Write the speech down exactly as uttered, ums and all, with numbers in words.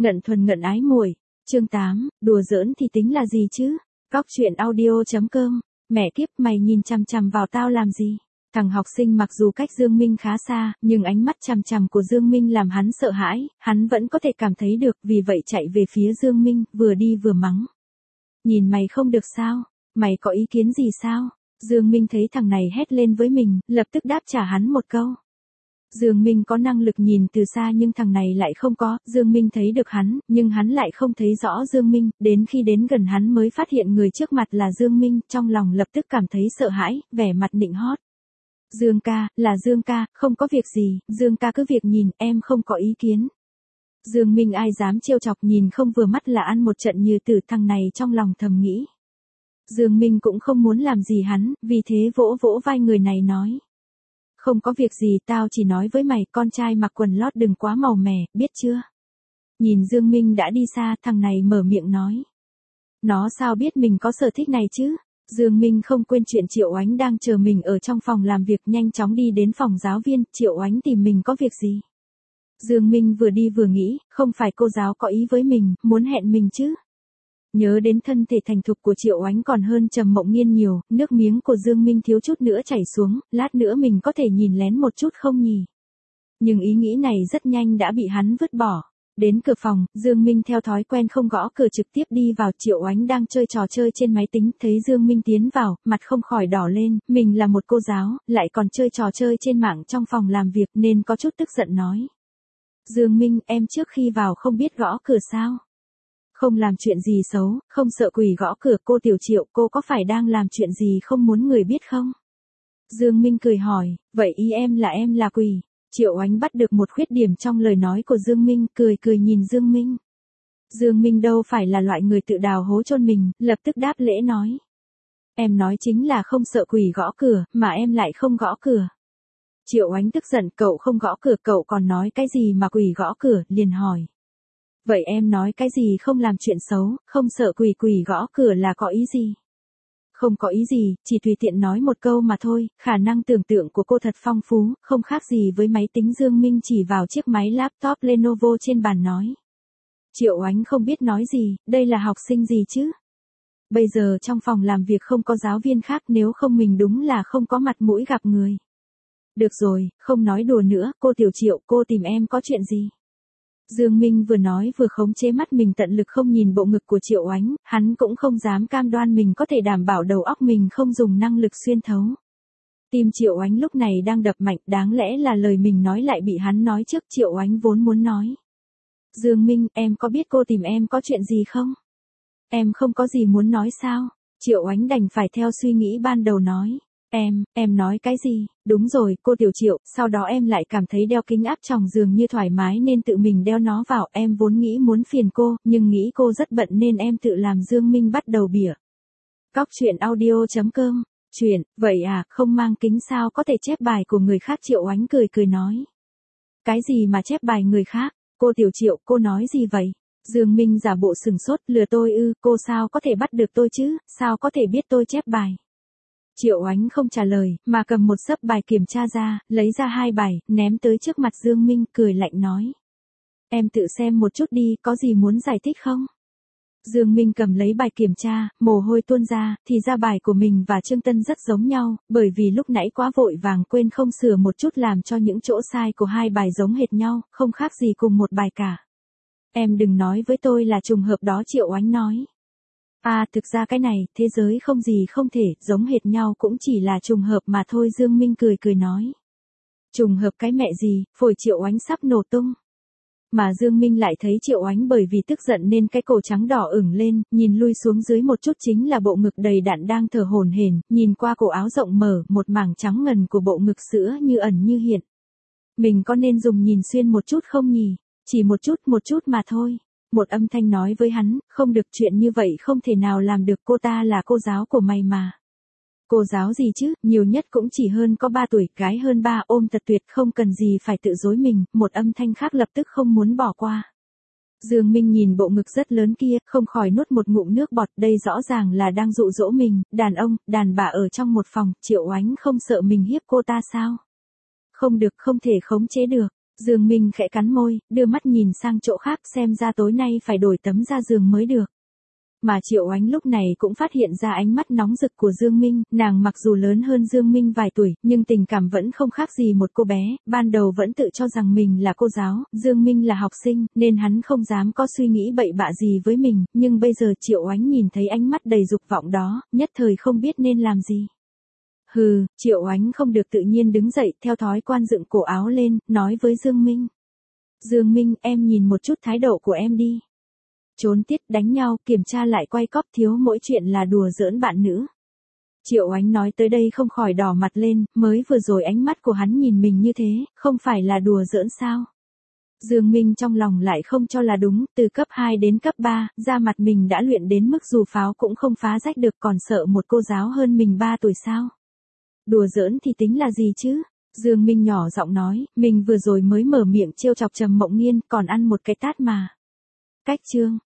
Ngận thuần ngận ái muội. Chương tám, đùa giỡn thì tính là gì chứ? Góc truyện audio.com. Mẹ kiếp, mày nhìn chằm chằm vào tao làm gì? Thằng học sinh mặc dù cách Dương Minh khá xa, nhưng ánh mắt chằm chằm của Dương Minh làm hắn sợ hãi, hắn vẫn có thể cảm thấy được, vì vậy chạy về phía Dương Minh, vừa đi vừa mắng. Nhìn mày không được sao? Mày có ý kiến gì sao? Dương Minh thấy thằng này hét lên với mình, lập tức đáp trả hắn một câu. Dương Minh có năng lực nhìn từ xa nhưng thằng này lại không có, Dương Minh thấy được hắn, nhưng hắn lại không thấy rõ Dương Minh, đến khi đến gần hắn mới phát hiện người trước mặt là Dương Minh, trong lòng lập tức cảm thấy sợ hãi, vẻ mặt nịnh hót. Dương ca, là Dương ca, không có việc gì, Dương ca cứ việc nhìn, em không có ý kiến. Dương Minh ai dám trêu chọc, nhìn không vừa mắt là ăn một trận như tử, thằng này trong lòng thầm nghĩ. Dương Minh cũng không muốn làm gì hắn, vì thế vỗ vỗ vai người này nói. Không có việc gì, tao chỉ nói với mày, con trai mặc quần lót đừng quá màu mè, biết chưa? Nhìn Dương Minh đã đi xa, thằng này mở miệng nói. Nó sao biết mình có sở thích này chứ? Dương Minh không quên chuyện Triệu Oánh đang chờ mình ở trong phòng làm việc, nhanh chóng đi đến phòng giáo viên, Triệu Oánh tìm mình có việc gì? Dương Minh vừa đi vừa nghĩ, không phải cô giáo có ý với mình, muốn hẹn mình chứ? Nhớ đến thân thể thành thục của Triệu Oánh còn hơn Trầm Mộng Nghiên nhiều, nước miếng của Dương Minh thiếu chút nữa chảy xuống, lát nữa mình có thể nhìn lén một chút không nhỉ? Nhưng ý nghĩ này rất nhanh đã bị hắn vứt bỏ. Đến cửa phòng, Dương Minh theo thói quen không gõ cửa trực tiếp đi vào, Triệu Oánh đang chơi trò chơi trên máy tính, thấy Dương Minh tiến vào, mặt không khỏi đỏ lên, mình là một cô giáo, lại còn chơi trò chơi trên mạng trong phòng làm việc nên có chút tức giận nói. Dương Minh, em trước khi vào không biết gõ cửa sao? Không làm chuyện gì xấu, không sợ quỷ gõ cửa. Cô Tiểu Triệu, cô có phải đang làm chuyện gì không muốn người biết không? Dương Minh cười hỏi, vậy ý em là em là quỷ? Triệu Oánh bắt được một khuyết điểm trong lời nói của Dương Minh, cười cười nhìn Dương Minh. Dương Minh đâu phải là loại người tự đào hố chôn mình, lập tức đáp lễ nói. Em nói chính là không sợ quỷ gõ cửa, mà em lại không gõ cửa. Triệu Oánh tức giận, cậu không gõ cửa, cậu còn nói cái gì mà quỷ gõ cửa, liền hỏi. Vậy em nói cái gì không làm chuyện xấu, không sợ quỷ quỷ gõ cửa là có ý gì? Không có ý gì, chỉ tùy tiện nói một câu mà thôi, khả năng tưởng tượng của cô thật phong phú, không khác gì với máy tính. Dương Minh chỉ vào chiếc máy laptop Lenovo trên bàn nói. Triệu Oánh không biết nói gì, đây là học sinh gì chứ? Bây giờ trong phòng làm việc không có giáo viên khác, nếu không mình đúng là không có mặt mũi gặp người. Được rồi, không nói đùa nữa, cô Tiểu Triệu, cô tìm em có chuyện gì? Dương Minh vừa nói vừa khống chế mắt mình tận lực không nhìn bộ ngực của Triệu Oánh, hắn cũng không dám cam đoan mình có thể đảm bảo đầu óc mình không dùng năng lực xuyên thấu. Tim Triệu Oánh lúc này đang đập mạnh, đáng lẽ là lời mình nói lại bị hắn nói trước. Triệu Oánh vốn muốn nói. Dương Minh, em có biết cô tìm em có chuyện gì không? Em không có gì muốn nói sao? Triệu Oánh đành phải theo suy nghĩ ban đầu nói. Em, em nói cái gì? Đúng rồi, cô Tiểu Triệu, sau đó em lại cảm thấy đeo kính áp tròng dường như thoải mái nên tự mình đeo nó vào. Em vốn nghĩ muốn phiền cô, nhưng nghĩ cô rất bận nên em tự làm. Dương Minh bắt đầu bỉa. Góc truyện audio.com. Chuyện, vậy à, không mang kính sao có thể chép bài của người khác? Triệu Oánh cười cười nói. Cái gì mà chép bài người khác? Cô Tiểu Triệu, cô nói gì vậy? Dương Minh giả bộ sừng sốt, lừa tôi ư? Cô sao có thể bắt được tôi chứ, sao có thể biết tôi chép bài? Triệu Oánh không trả lời, mà cầm một xấp bài kiểm tra ra, lấy ra hai bài, ném tới trước mặt Dương Minh, cười lạnh nói. Em tự xem một chút đi, có gì muốn giải thích không? Dương Minh cầm lấy bài kiểm tra, mồ hôi tuôn ra, thì ra bài của mình và Trương Tân rất giống nhau, bởi vì lúc nãy quá vội vàng quên không sửa một chút làm cho những chỗ sai của hai bài giống hệt nhau, không khác gì cùng một bài cả. Em đừng nói với tôi là trùng hợp đó, Triệu Oánh nói. À, thực ra cái này, thế giới không gì không thể, giống hệt nhau cũng chỉ là trùng hợp mà thôi. Dương Minh cười cười nói. Trùng hợp cái mẹ gì, phổi Triệu Oánh sắp nổ tung. Mà Dương Minh lại thấy Triệu Oánh bởi vì tức giận nên cái cổ trắng đỏ ửng lên, nhìn lui xuống dưới một chút chính là bộ ngực đầy đặn đang thở hổn hển, nhìn qua cổ áo rộng mở, một mảng trắng ngần của bộ ngực sữa như ẩn như hiện. Mình có nên dùng nhìn xuyên một chút không nhỉ? Chỉ một chút, một chút mà thôi. Một âm thanh nói với hắn, không được, chuyện như vậy không thể nào làm được, cô ta là cô giáo của mày mà. Cô giáo gì chứ, nhiều nhất cũng chỉ hơn có ba tuổi, gái hơn ba, ôm thật tuyệt, không cần gì phải tự dối mình. Một âm thanh khác lập tức không muốn bỏ qua. Dương Minh nhìn bộ ngực rất lớn kia, không khỏi nuốt một ngụm nước bọt, đây rõ ràng là đang dụ dỗ mình. Đàn ông, đàn bà ở trong một phòng, Triệu Oánh không sợ mình hiếp cô ta sao? Không được, không thể khống chế được. Dương Minh khẽ cắn môi, đưa mắt nhìn sang chỗ khác, xem ra tối nay phải đổi tấm da giường mới được. Mà Triệu Oánh lúc này cũng phát hiện ra ánh mắt nóng rực của Dương Minh, nàng mặc dù lớn hơn Dương Minh vài tuổi, nhưng tình cảm vẫn không khác gì một cô bé, ban đầu vẫn tự cho rằng mình là cô giáo, Dương Minh là học sinh, nên hắn không dám có suy nghĩ bậy bạ gì với mình, nhưng bây giờ Triệu Oánh nhìn thấy ánh mắt đầy dục vọng đó, nhất thời không biết nên làm gì. Hừ, Triệu Oánh không được tự nhiên đứng dậy, theo thói quan dựng cổ áo lên, nói với Dương Minh. Dương Minh, em nhìn một chút thái độ của em đi. Trốn tiết, đánh nhau, kiểm tra lại quay cóp, thiếu mỗi chuyện là đùa giỡn bạn nữ. Triệu Oánh nói tới đây không khỏi đỏ mặt lên, mới vừa rồi ánh mắt của hắn nhìn mình như thế, không phải là đùa giỡn sao? Dương Minh trong lòng lại không cho là đúng, từ cấp hai đến cấp ba, da mặt mình đã luyện đến mức dù pháo cũng không phá rách được, còn sợ một cô giáo hơn mình ba tuổi sao? Đùa giỡn thì tính là gì chứ? Dương Minh nhỏ giọng nói, mình vừa rồi mới mở miệng trêu chọc Trầm Mộng Nghiên, còn ăn một cái tát mà. Cách chương